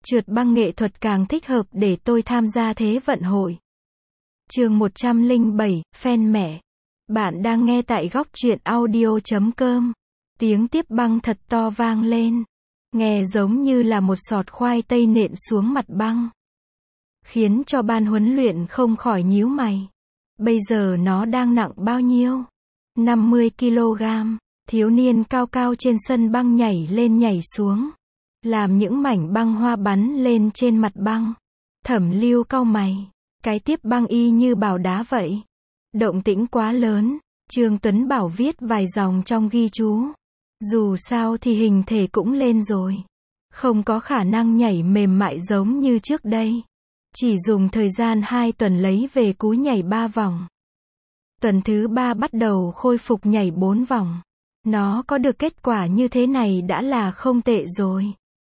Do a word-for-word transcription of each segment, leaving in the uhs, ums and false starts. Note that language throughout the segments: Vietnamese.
Trượt băng nghệ thuật càng thích hợp để tôi tham gia Thế vận hội. Chương một trăm lẻ bảy, fan mẹ. Bạn đang nghe tại góc truyện audio chấm com. Tiếng tiếp băng thật to vang lên. Nghe giống như là một sọt khoai tây nện xuống mặt băng. Khiến cho ban huấn luyện không khỏi nhíu mày. Bây giờ nó đang nặng bao nhiêu? năm mươi ki lô gam. Thiếu niên cao cao trên sân băng nhảy lên nhảy xuống. Làm những mảnh băng hoa bắn lên trên mặt băng. Thẩm Lưu cau mày. Cái tiếp băng y như bảo đá vậy. Động tĩnh quá lớn. Trương Tuấn Bảo viết vài dòng trong ghi chú. Dù sao thì hình thể cũng lên rồi. Không có khả năng nhảy mềm mại giống như trước đây. Chỉ dùng thời gian hai tuần lấy về cú nhảy ba vòng. Tuần thứ ba bắt đầu khôi phục nhảy bốn vòng. Nó có được kết quả như thế này đã là không tệ rồi.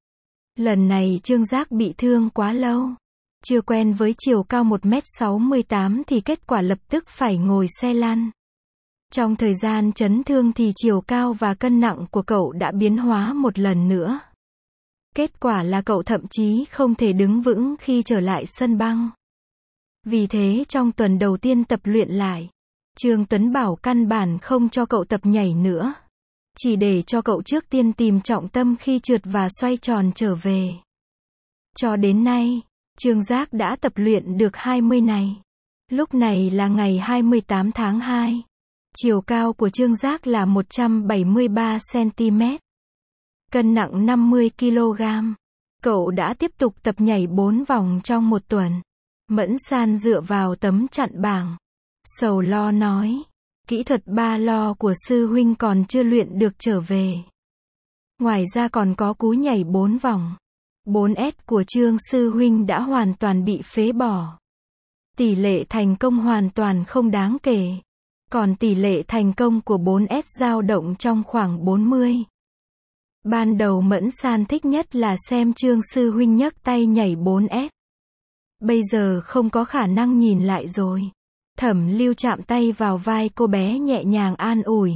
Lần này Trương Giác bị thương quá lâu. Chưa quen với chiều cao một mét sáu mươi tám thì kết quả lập tức phải ngồi xe lăn. Trong thời gian chấn thương thì chiều cao và cân nặng của cậu đã biến hóa một lần nữa. Kết quả là cậu thậm chí không thể đứng vững khi trở lại sân băng. Vì thế trong tuần đầu tiên tập luyện lại, Trương Tuấn Bảo căn bản không cho cậu tập nhảy nữa. Chỉ để cho cậu trước tiên tìm trọng tâm khi trượt và xoay tròn trở về. Cho đến nay, Trương Giác đã tập luyện được hai mươi này. Lúc này là ngày hai mươi tám tháng hai. Chiều cao của Trương Giác là một trăm bảy mươi ba xăng ti mét. Cân nặng năm mươi ki lô gam. Cậu đã tiếp tục tập nhảy bốn vòng trong một tuần. Mẫn San dựa vào tấm chặn bảng. Sầu lo nói. Kỹ thuật ba lo của sư huynh còn chưa luyện được trở về. Ngoài ra còn có cú nhảy bốn vòng. bốn ét của Trương sư huynh đã hoàn toàn bị phế bỏ. Tỷ lệ thành công hoàn toàn không đáng kể. Còn tỷ lệ thành công của bốn ét dao động trong khoảng bốn mươi. Ban đầu Mẫn San thích nhất là xem Trương sư huynh nhấc tay nhảy bốn ét. Bây giờ không có khả năng nhìn lại rồi. Thẩm Lưu chạm tay vào vai cô bé nhẹ nhàng an ủi.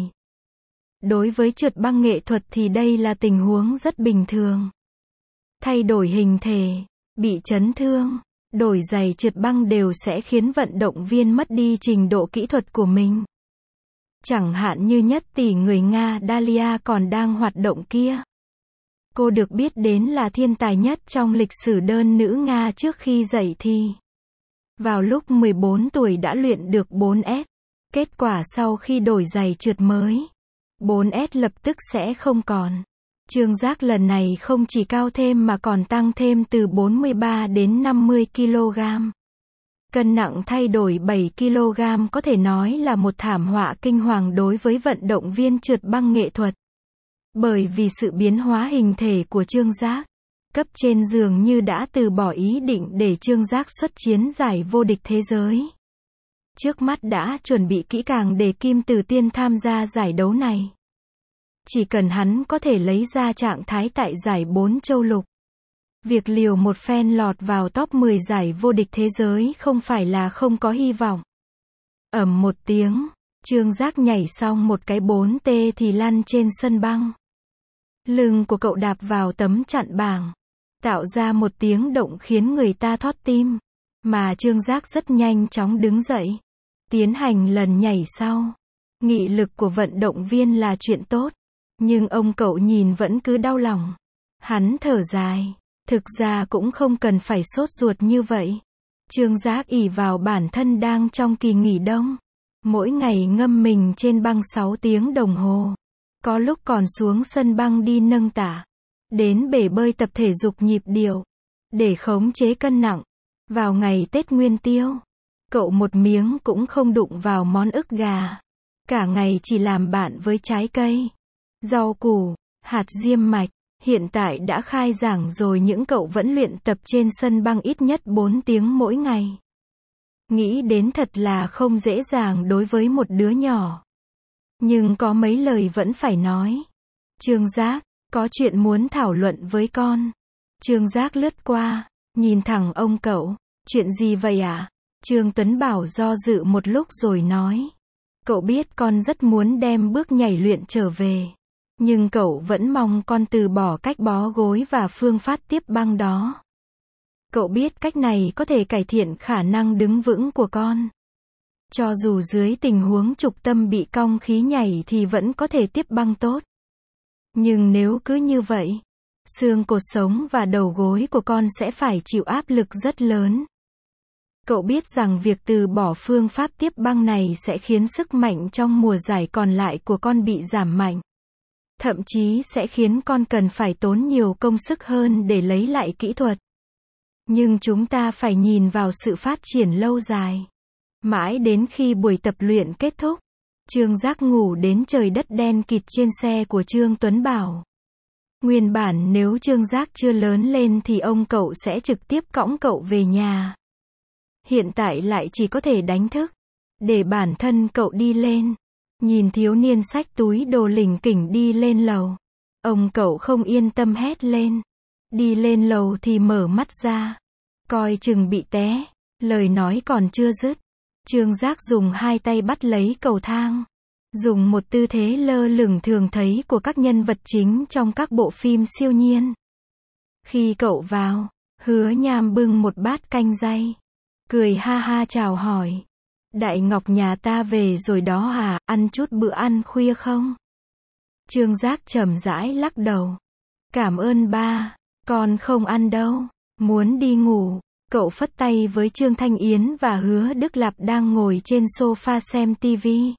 Đối với trượt băng nghệ thuật thì đây là tình huống rất bình thường. Thay đổi hình thể, bị chấn thương, đổi giày trượt băng đều sẽ khiến vận động viên mất đi trình độ kỹ thuật của mình. Chẳng hạn như nhất tỷ người Nga Dalia còn đang hoạt động kia. Cô được biết đến là thiên tài nhất trong lịch sử đơn nữ Nga trước khi dậy thì. Vào lúc mười bốn tuổi đã luyện được bốn ét. Kết quả sau khi đổi giày trượt mới, bốn ét lập tức sẽ không còn. Trương Giác lần này không chỉ cao thêm mà còn tăng thêm từ bốn mươi ba đến năm mươi ki lô gam. Cân nặng thay đổi bảy ki lô gam có thể nói là một thảm họa kinh hoàng đối với vận động viên trượt băng nghệ thuật. Bởi vì sự biến hóa hình thể của Trương Giác, cấp trên dường như đã từ bỏ ý định để Trương Giác xuất chiến giải vô địch thế giới. Trước mắt đã chuẩn bị kỹ càng để Kim Tử Tiên tham gia giải đấu này. Chỉ cần hắn có thể lấy ra trạng thái tại giải bốn châu lục. Việc liều một phen lọt vào top mười giải vô địch thế giới không phải là không có hy vọng. Ầm một tiếng, Trương Giác nhảy xong một cái bốn T thì lăn trên sân băng. Lưng của cậu đạp vào tấm chặn bảng, tạo ra một tiếng động khiến người ta thót tim. Mà Trương Giác rất nhanh chóng đứng dậy, tiến hành lần nhảy sau. Nghị lực của vận động viên là chuyện tốt, nhưng ông cậu nhìn vẫn cứ đau lòng. Hắn thở dài, thực ra cũng không cần phải sốt ruột như vậy. Trương Giác ỷ vào bản thân đang trong kỳ nghỉ đông, mỗi ngày ngâm mình trên băng sáu tiếng đồng hồ. Có lúc còn xuống sân băng đi nâng tạ, đến bể bơi tập thể dục nhịp điệu, để khống chế cân nặng. Vào ngày Tết Nguyên Tiêu, cậu một miếng cũng không đụng vào món ức gà. Cả ngày chỉ làm bạn với trái cây, rau củ, hạt diêm mạch. Hiện tại đã khai giảng rồi những cậu vẫn luyện tập trên sân băng ít nhất bốn tiếng mỗi ngày. Nghĩ đến thật là không dễ dàng đối với một đứa nhỏ. Nhưng có mấy lời vẫn phải nói. Trương Giác, có chuyện muốn thảo luận với con. Trương Giác lướt qua, nhìn thẳng ông cậu. Chuyện gì vậy ạ? À? Trương Tuấn Bảo do dự một lúc rồi nói. Cậu biết con rất muốn đem bước nhảy luyện trở về. Nhưng cậu vẫn mong con từ bỏ cách bó gối và phương pháp tiếp băng đó. Cậu biết cách này có thể cải thiện khả năng đứng vững của con. Cho dù dưới tình huống trục tâm bị cong khí nhảy thì vẫn có thể tiếp băng tốt. Nhưng nếu cứ như vậy, xương cột sống và đầu gối của con sẽ phải chịu áp lực rất lớn. Cậu biết rằng việc từ bỏ phương pháp tiếp băng này sẽ khiến sức mạnh trong mùa giải còn lại của con bị giảm mạnh. Thậm chí sẽ khiến con cần phải tốn nhiều công sức hơn để lấy lại kỹ thuật. Nhưng chúng ta phải nhìn vào sự phát triển lâu dài. Mãi đến khi buổi tập luyện kết thúc, Trương Giác ngủ đến trời đất đen kịt trên xe của Trương Tuấn Bảo. Nguyên bản nếu Trương Giác chưa lớn lên thì ông cậu sẽ trực tiếp cõng cậu về nhà. Hiện tại lại chỉ có thể đánh thức, để bản thân cậu đi lên. Nhìn thiếu niên xách túi đồ lỉnh kỉnh đi lên lầu. Ông cậu không yên tâm hét lên. Đi lên lầu thì mở mắt ra. Coi chừng bị té. Lời nói còn chưa dứt. Trương Giác dùng hai tay bắt lấy cầu thang. Dùng một tư thế lơ lửng thường thấy của các nhân vật chính trong các bộ phim siêu nhiên. Khi cậu vào, Hứa Nham bưng một bát canh dây. Cười ha ha chào hỏi. Đại Ngọc nhà ta về rồi đó à, ăn chút bữa ăn khuya không? Trương Giác chậm rãi lắc đầu. Cảm ơn ba, con không ăn đâu, muốn đi ngủ. Cậu phất tay với Trương Thanh Yến và Hứa Đức Lạp đang ngồi trên sofa xem tivi.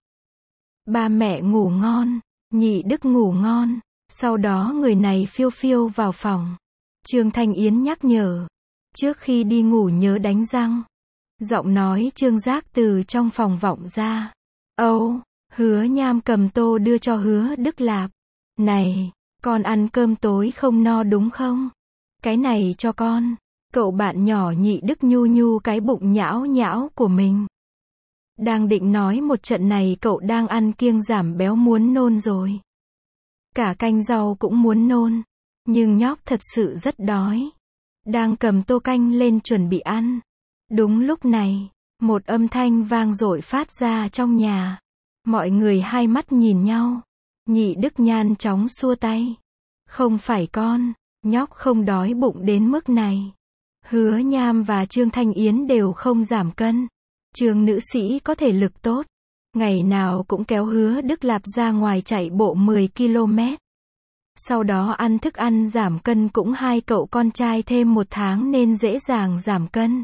Ba mẹ ngủ ngon, nhị Đức ngủ ngon. Sau đó người này phiêu phiêu vào phòng. Trương Thanh Yến nhắc nhở. Trước khi đi ngủ nhớ đánh răng. Giọng nói Trương Giác từ trong phòng vọng ra. Âu, Hứa Nham cầm tô đưa cho Hứa Đức Lạp. Này, con ăn cơm tối không no đúng không? Cái này cho con. Cậu bạn nhỏ nhị Đức nhu nhu cái bụng nhão nhão của mình. Đang định nói một trận này cậu đang ăn kiêng giảm béo muốn nôn rồi. Cả canh rau cũng muốn nôn. Nhưng nhóc thật sự rất đói. Đang cầm tô canh lên chuẩn bị ăn. Đúng lúc này, một âm thanh vang dội phát ra trong nhà. Mọi người hai mắt nhìn nhau. Nhị Đức nhanh chóng xua tay. Không phải con, nhóc không đói bụng đến mức này. Hứa Nham và Trương Thanh Yến đều không giảm cân. Trương nữ sĩ có thể lực tốt. Ngày nào cũng kéo Hứa Đức Lạp ra ngoài chạy bộ mười ki lô mét. Sau đó ăn thức ăn giảm cân cũng hai cậu con trai thêm một tháng nên dễ dàng giảm cân.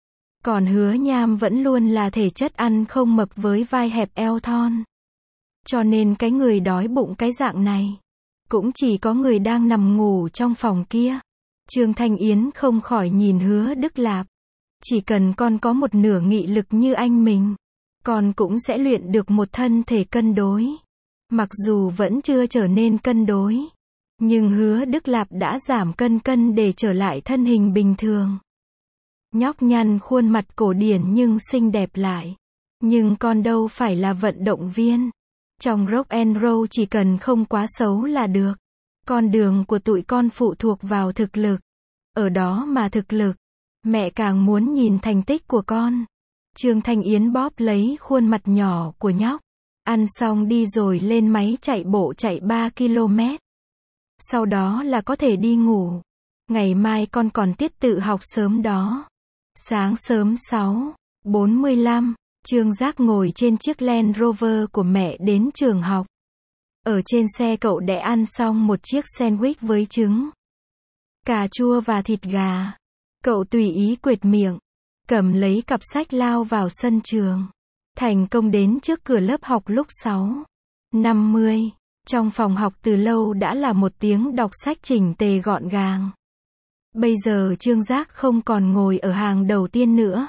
Còn Hứa Nham vẫn luôn là thể chất ăn không mập với vai hẹp eo thon. Cho nên cái người đói bụng cái dạng này, cũng chỉ có người đang nằm ngủ trong phòng kia. Trương Thanh Yến không khỏi nhìn Hứa Đức Lạp. Chỉ cần con có một nửa nghị lực như anh mình, con cũng sẽ luyện được một thân thể cân đối. Mặc dù vẫn chưa trở nên cân đối, nhưng Hứa Đức Lạp đã giảm cân cân để trở lại thân hình bình thường. Nhóc nhăn khuôn mặt cổ điển nhưng xinh đẹp lại. Nhưng con đâu phải là vận động viên. Trong rock and roll chỉ cần không quá xấu là được. Con đường của tụi con phụ thuộc vào thực lực. Ở đó mà thực lực. Mẹ càng muốn nhìn thành tích của con. Trương Thanh Yến bóp lấy khuôn mặt nhỏ của nhóc. Ăn xong đi rồi lên máy chạy bộ chạy ba ki lô mét. Sau đó là có thể đi ngủ. Ngày mai con còn tiết tự học sớm đó. Sáng sớm sáu bốn mươi lăm, Trương Giác ngồi trên chiếc Land Rover của mẹ đến trường học. Ở trên xe cậu đã ăn xong một chiếc sandwich với trứng, cà chua và thịt gà. Cậu tùy ý quệt miệng, cầm lấy cặp sách lao vào sân trường. Thành công đến trước cửa lớp học lúc sáu năm mươi. Trong phòng học từ lâu đã là một tiếng đọc sách chỉnh tề gọn gàng. Bây giờ Trương Giác không còn ngồi ở hàng đầu tiên nữa.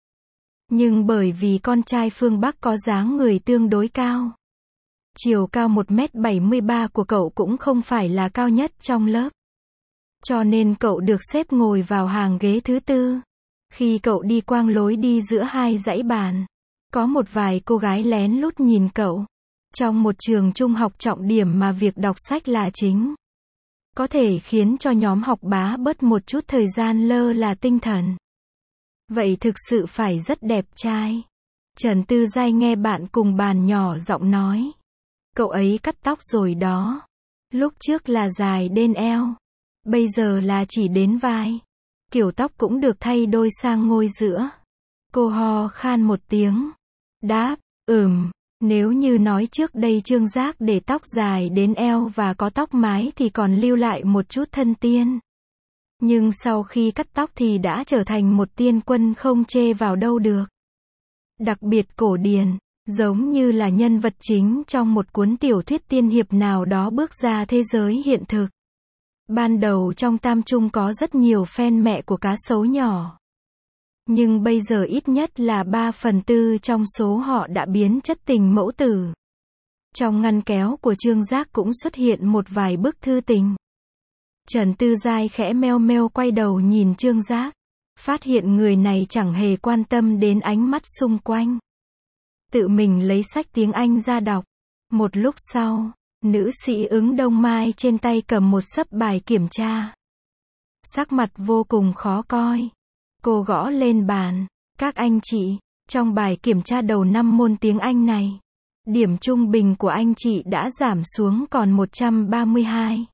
Nhưng bởi vì con trai phương Bắc có dáng người tương đối cao. Chiều cao một mét bảy mươi ba của cậu cũng không phải là cao nhất trong lớp. Cho nên cậu được xếp ngồi vào hàng ghế thứ tư. Khi cậu đi quang lối đi giữa hai dãy bàn, có một vài cô gái lén lút nhìn cậu. Trong một trường trung học trọng điểm mà việc đọc sách là chính, có thể khiến cho nhóm học bá bớt một chút thời gian lơ là tinh thần. Vậy thực sự phải rất đẹp trai. Trần Tư Giai nghe bạn cùng bàn nhỏ giọng nói. Cậu ấy cắt tóc rồi đó. Lúc trước là dài đến eo. Bây giờ là chỉ đến vai. kiểu tóc cũng được thay đôi sang ngôi giữa. Cô ho khan một tiếng. Đáp, ừm, nếu như nói trước đây Trương Giác để tóc dài đến eo và có tóc mái thì còn lưu lại một chút thân tiên. Nhưng sau khi cắt tóc thì đã trở thành một tiên quân không chê vào đâu được. Đặc biệt cổ điển, giống như là nhân vật chính trong một cuốn tiểu thuyết tiên hiệp nào đó bước ra thế giới hiện thực. Ban đầu trong Tam Trung có rất nhiều fan mẹ của cá sấu nhỏ. Nhưng bây giờ ít nhất là ba phần tư trong số họ đã biến chất tình mẫu tử. Trong ngăn kéo của Trương Giác cũng xuất hiện một vài bức thư tình. Trần Tư Giai khẽ meo meo quay đầu nhìn Trương Giác. Phát hiện người này chẳng hề quan tâm đến ánh mắt xung quanh. Tự mình lấy sách tiếng Anh ra đọc. Một lúc sau, nữ sĩ Ứng Đông Mai trên tay cầm một xấp bài kiểm tra. Sắc mặt vô cùng khó coi. Cô gõ lên bàn. Các anh chị, trong bài kiểm tra đầu năm môn tiếng Anh này, điểm trung bình của anh chị đã giảm xuống còn một trăm ba mươi hai.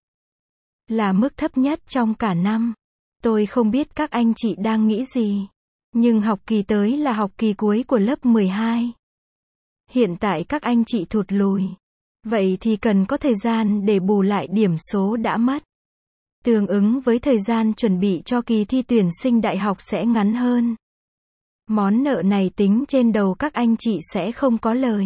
Là mức thấp nhất trong cả năm. Tôi không biết các anh chị đang nghĩ gì. Nhưng học kỳ tới là học kỳ cuối của lớp mười hai. Hiện tại các anh chị thụt lùi. Vậy thì cần có thời gian để bù lại điểm số đã mất. Tương ứng với thời gian chuẩn bị cho kỳ thi tuyển sinh đại học sẽ ngắn hơn. Món nợ này tính trên đầu các anh chị sẽ không có lời.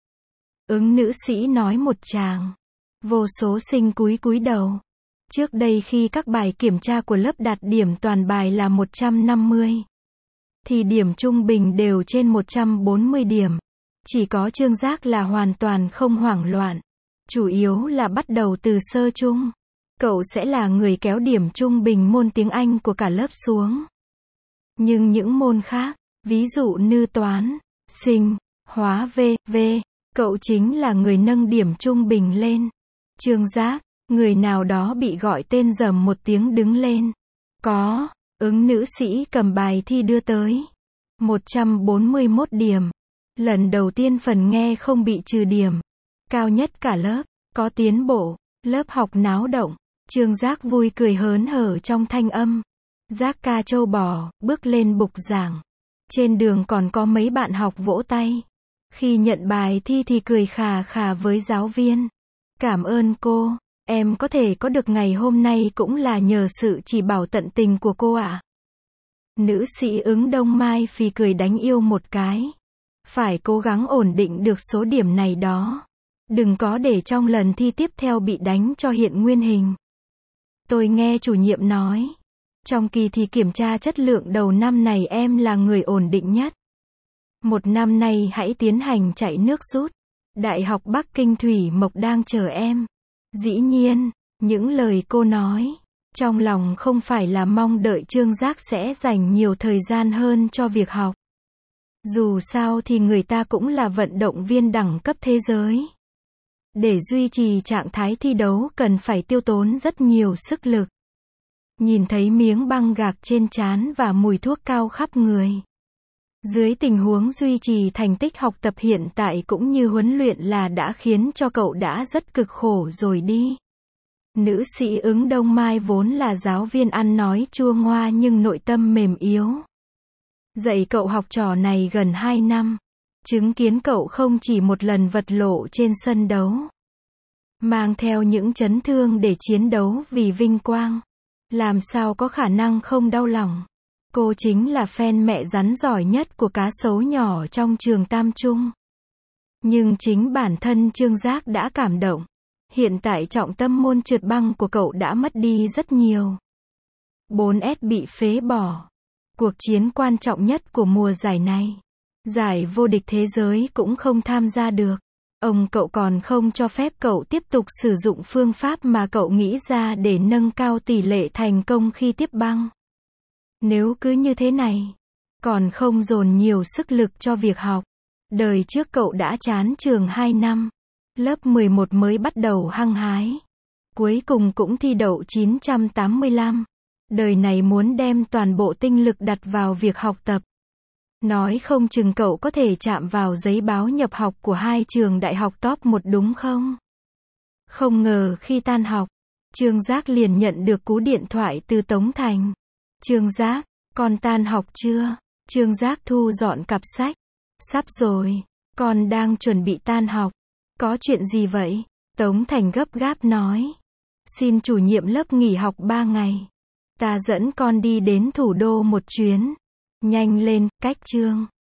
Ứng nữ sĩ nói một tràng. Vô số sinh cúi cúi đầu. Trước đây khi các bài kiểm tra của lớp đạt điểm toàn bài là một trăm năm mươi, thì điểm trung bình đều trên một trăm bốn mươi điểm. Chỉ có Trương Giác là hoàn toàn không hoảng loạn. Chủ yếu là bắt đầu từ sơ trung. Cậu sẽ là người kéo điểm trung bình môn tiếng Anh của cả lớp xuống. Nhưng những môn khác, ví dụ như toán, sinh, hóa vân vân, cậu chính là người nâng điểm trung bình lên. Trương Giác, người nào đó bị gọi tên rầm một tiếng đứng lên. Có, ứng nữ sĩ cầm bài thi đưa tới. một trăm bốn mươi mốt điểm. Lần đầu tiên phần nghe không bị trừ điểm. Cao nhất cả lớp, có tiến bộ, lớp học náo động. Trương Giác vui cười hớn hở trong thanh âm. Giác ca trâu bò, bước lên bục giảng. Trên đường còn có mấy bạn học vỗ tay. Khi nhận bài thi thì cười khà khà với giáo viên. Cảm ơn cô, em có thể có được ngày hôm nay cũng là nhờ sự chỉ bảo tận tình của cô ạ. À? Nữ sĩ Ứng Đông Mai phì cười đánh yêu một cái. Phải cố gắng ổn định được số điểm này đó. Đừng có để trong lần thi tiếp theo bị đánh cho hiện nguyên hình. Tôi nghe chủ nhiệm nói. Trong kỳ thi kiểm tra chất lượng đầu năm này em là người ổn định nhất. Một năm nay hãy tiến hành chạy nước rút. Đại học Bắc Kinh Thủy Mộc đang chờ em. Dĩ nhiên, những lời cô nói, trong lòng không phải là mong đợi Trương Giác sẽ dành nhiều thời gian hơn cho việc học. Dù sao thì người ta cũng là vận động viên đẳng cấp thế giới. Để duy trì trạng thái thi đấu cần phải tiêu tốn rất nhiều sức lực. Nhìn thấy miếng băng gạc trên trán và mùi thuốc cao khắp người. Dưới tình huống duy trì thành tích học tập hiện tại cũng như huấn luyện là đã khiến cho cậu đã rất cực khổ rồi đi. Nữ sĩ Ứng Đông Mai vốn là giáo viên ăn nói chua ngoa nhưng nội tâm mềm yếu. Dạy cậu học trò này gần hai năm. Chứng kiến cậu không chỉ một lần vật lộ trên sân đấu. Mang theo những chấn thương để chiến đấu vì vinh quang. Làm sao có khả năng không đau lòng. Cô chính là fan mẹ rắn giỏi nhất của cá sấu nhỏ trong trường Tam Trung. Nhưng chính bản thân Trương Giác đã cảm động. Hiện tại trọng tâm môn trượt băng của cậu đã mất đi rất nhiều. bốn S bị phế bỏ. Cuộc chiến quan trọng nhất của mùa giải này. Giải vô địch thế giới cũng không tham gia được. Ông cậu còn không cho phép cậu tiếp tục sử dụng phương pháp mà cậu nghĩ ra để nâng cao tỷ lệ thành công khi tiếp băng. Nếu cứ như thế này, còn không dồn nhiều sức lực cho việc học. Đời trước cậu đã chán trường hai năm. Lớp mười một mới bắt đầu hăng hái. Cuối cùng cũng thi đậu chín trăm tám mươi lăm. Đời này muốn đem toàn bộ tinh lực đặt vào việc học tập. Nói không chừng cậu có thể chạm vào giấy báo nhập học của hai trường đại học top một đúng không? Không ngờ khi tan học, Trương Giác liền nhận được cú điện thoại từ Tống Thành. Trương Giác, con tan học chưa? Trương Giác thu dọn cặp sách. Sắp rồi, con đang chuẩn bị tan học. Có chuyện gì vậy? Tống Thành gấp gáp nói. Xin chủ nhiệm lớp nghỉ học ba ngày. Ta dẫn con đi đến thủ đô một chuyến. Nhanh lên, cách Trương